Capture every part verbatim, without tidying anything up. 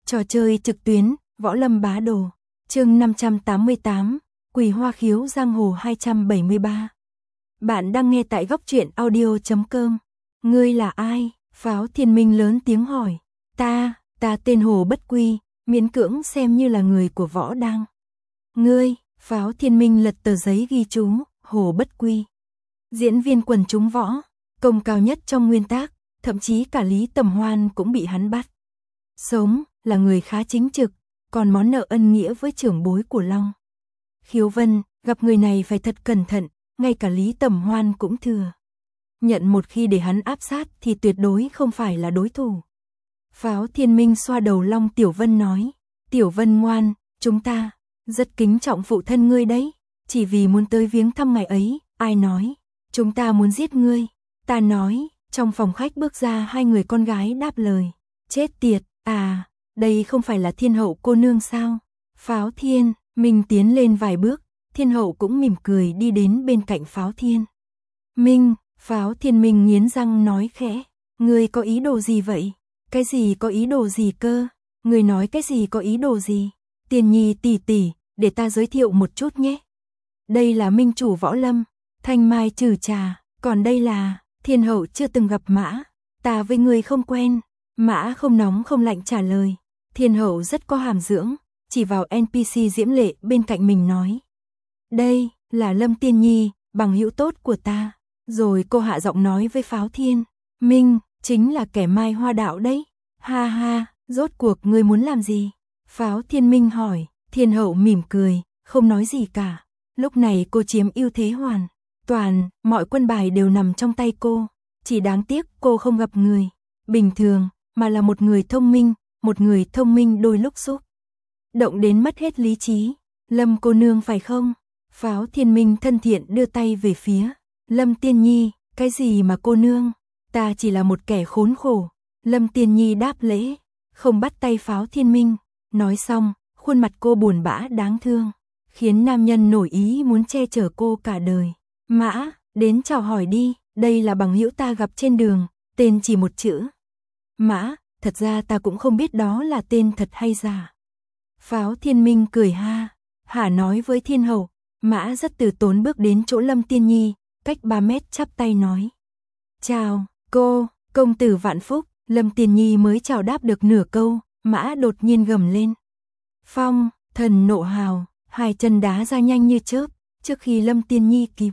Trò chơi trực tuyến, Võ Lâm Bá Đồ. Chương năm trăm tám mươi tám, Quỳ Hoa Khiếu Giang Hồ hai trăm bảy mươi ba. Bạn đang nghe tại góc truyện audio chấm com. Ngươi là ai? Pháo Thiên Minh lớn tiếng hỏi. Ta, ta tên Hồ Bất Quy, miễn cưỡng xem như là người của Võ Đang. Ngươi, Pháo Thiên Minh lật tờ giấy ghi chú, Hồ Bất Quy. Diễn viên quần chúng võ, công cao nhất trong nguyên tác, thậm chí cả Lý Tầm Hoan cũng bị hắn bắt. Sống, là người khá chính trực, còn món nợ ân nghĩa với trưởng bối của Long Khiếu Vân, gặp người này phải thật cẩn thận, ngay cả Lý Tầm Hoan cũng thừa nhận một khi để hắn áp sát thì tuyệt đối không phải là đối thủ. Pháo Thiên Minh xoa đầu Long Tiểu Vân nói, Tiểu Vân ngoan, chúng ta rất kính trọng phụ thân ngươi đấy, chỉ vì muốn tới viếng thăm ngày ấy. Ai nói chúng ta muốn giết ngươi? Ta nói. Trong phòng khách bước ra hai người con gái đáp lời. Chết tiệt, à, đây không phải là Thiên Hậu cô nương sao? Pháo Thiên Minh tiến lên vài bước, Thiên Hậu cũng mỉm cười đi đến bên cạnh Pháo Thiên Minh. Pháo Thiên Minh nghiến răng nói khẽ, ngươi có ý đồ gì vậy? Cái gì có ý đồ gì cơ? Ngươi nói cái gì có ý đồ gì? Tiền Nhi tỷ tỷ, để ta giới thiệu một chút nhé. Đây là Minh chủ Võ Lâm, Thanh Mai Trừ Trà, còn đây là Thiên Hậu chưa từng gặp Mã, ta với ngươi không quen. Mã không nóng không lạnh trả lời. Thiên Hậu rất có hàm dưỡng, chỉ vào en pê xê Diễm Lệ bên cạnh mình nói, đây là Lâm Tiên Nhi, bằng hữu tốt của ta. Rồi cô hạ giọng nói với Pháo Thiên Minh, chính là kẻ Mai Hoa Đạo đấy. Ha ha, rốt cuộc ngươi muốn làm gì? Pháo Thiên Minh hỏi. Thiên Hậu mỉm cười, không nói gì cả. Lúc này cô chiếm ưu thế hoàn toàn, mọi quân bài đều nằm trong tay cô. Chỉ đáng tiếc cô không gặp người bình thường, mà là một người thông minh, một người thông minh đôi lúc xúc động đến mất hết lý trí. Lâm cô nương phải không? Pháo Thiên Minh thân thiện đưa tay về phía Lâm Tiên Nhi. Cái gì mà cô nương? Ta chỉ là một kẻ khốn khổ. Lâm Tiên Nhi đáp lễ, không bắt tay Pháo Thiên Minh. Nói xong, khuôn mặt cô buồn bã đáng thương, khiến nam nhân nổi ý muốn che chở cô cả đời. Mã, đến chào hỏi đi, đây là bằng hữu ta gặp trên đường, tên chỉ một chữ. Mã, thật ra ta cũng không biết đó là tên thật hay giả. Pháo Thiên Minh cười ha, hả nói với Thiên Hậu. Mã rất từ tốn bước đến chỗ Lâm Tiên Nhi, cách ba mét chắp tay nói. Chào, cô, công tử vạn phúc. Lâm Tiên Nhi mới chào đáp được nửa câu, Mã đột nhiên gầm lên. Phong, thần nộ hào, hai chân đá ra nhanh như chớp, trước khi Lâm Tiên Nhi kịp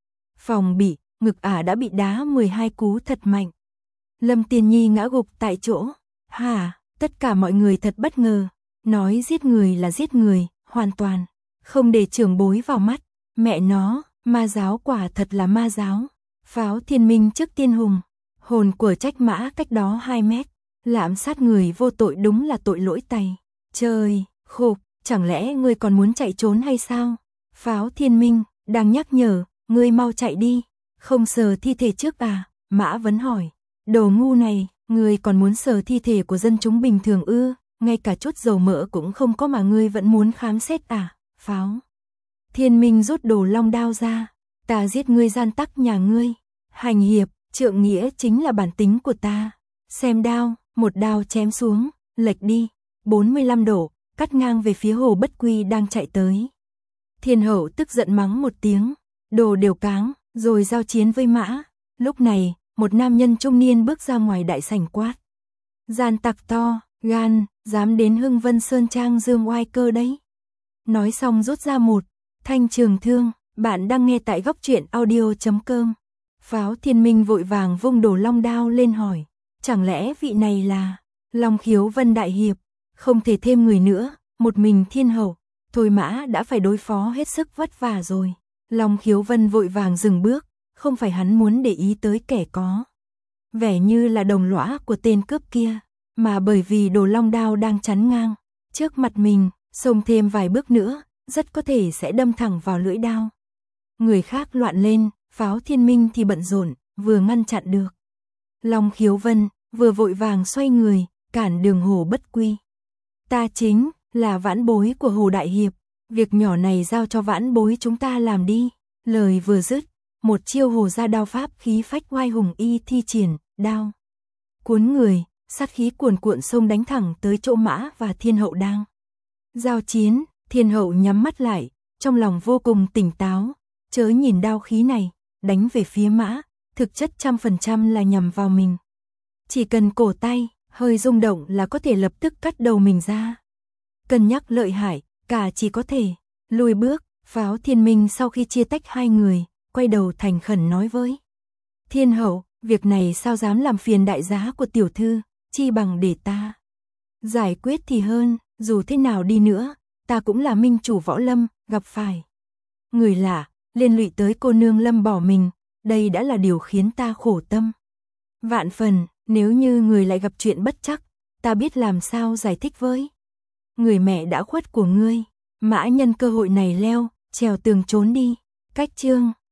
phòng bị, ngực ả đã bị đá mười hai cú thật mạnh. Lâm Tiên Nhi ngã gục tại chỗ. Hả, tất cả mọi người thật bất ngờ, nói giết người là giết người, hoàn toàn không để trưởng bối vào mắt. Mẹ nó, ma giáo quả thật là ma giáo. Pháo Thiên Minh trước tiên hùng hồn của trách Mã cách đó hai mét, lạm sát người vô tội đúng là tội lỗi tày trời. Khục, chẳng lẽ ngươi còn muốn chạy trốn hay sao? Pháo Thiên Minh đang nhắc nhở, ngươi mau chạy đi, không sờ thi thể trước à? Mã vấn hỏi. Đồ ngu này, ngươi còn muốn sờ thi thể của dân chúng bình thường ư? Ngay cả chút dầu mỡ cũng không có mà ngươi vẫn muốn khám xét à? Pháo Thiên Minh rút đồ long đao ra. Ta giết ngươi gian tắc nhà ngươi. Hành hiệp, trượng nghĩa chính là bản tính của ta. Xem đao, một đao chém xuống, lệch đi bốn mươi lăm độ, cắt ngang về phía Hồ Bất Quy đang chạy tới. Thiên Hậu tức giận mắng một tiếng, đồ đều cáng, rồi giao chiến với Mã. Lúc này, một nam nhân trung niên bước ra ngoài đại sảnh quát. Gian tặc to, gan, dám đến Hưng Vân Sơn Trang dương oai cơ đấy. Nói xong rút ra một thanh trường thương. Bạn đang nghe tại góc truyện audio chấm com. Pháo Thiên Minh vội vàng vung đồ long đao lên hỏi, chẳng lẽ vị này là Long Khiếu Vân đại hiệp? Không thể thêm người nữa, một mình Thiên Hậu, thôi Mã đã phải đối phó hết sức vất vả rồi. Long Khiếu Vân vội vàng dừng bước, không phải hắn muốn để ý tới kẻ có vẻ như là đồng lõa của tên cướp kia, mà bởi vì đồ long đao đang chắn ngang trước mặt mình, xông thêm vài bước nữa, rất có thể sẽ đâm thẳng vào lưỡi đao. Người khác loạn lên, Pháo Thiên Minh thì bận rộn, vừa ngăn chặn được Long Khiếu Vân, vừa vội vàng xoay người, cản đường Hồ Bất Quy. Ta chính là vãn bối của Hồ đại hiệp, việc nhỏ này giao cho vãn bối chúng ta làm đi. Lời vừa dứt, một chiêu Hồ gia đao pháp khí phách oai hùng y thi triển, đao cuốn người, sát khí cuồn cuộn xông đánh thẳng tới chỗ Mã và Thiên Hậu đang giao chiến. Thiên Hậu nhắm mắt lại, trong lòng vô cùng tỉnh táo, chớ nhìn đao khí này, đánh về phía Mã, thực chất trăm phần trăm là nhằm vào mình. Chỉ cần cổ tay, hơi rung động là có thể lập tức cắt đầu mình ra. Cân nhắc lợi hại, cả chỉ có thể lùi bước. Pháo Thiên Minh sau khi chia tách hai người, quay đầu thành khẩn nói với Thiên Hậu, việc này sao dám làm phiền đại giá của tiểu thư, chi bằng để ta giải quyết thì hơn, dù thế nào đi nữa, ta cũng là minh chủ võ lâm, gặp phải người lạ, liên lụy tới cô nương Lâm bỏ mình, đây đã là điều khiến ta khổ tâm vạn phần, nếu như người lại gặp chuyện bất trắc, ta biết làm sao giải thích với người mẹ đã khuất của ngươi. Mã nhân cơ hội này leo trèo tường trốn đi. Cách chương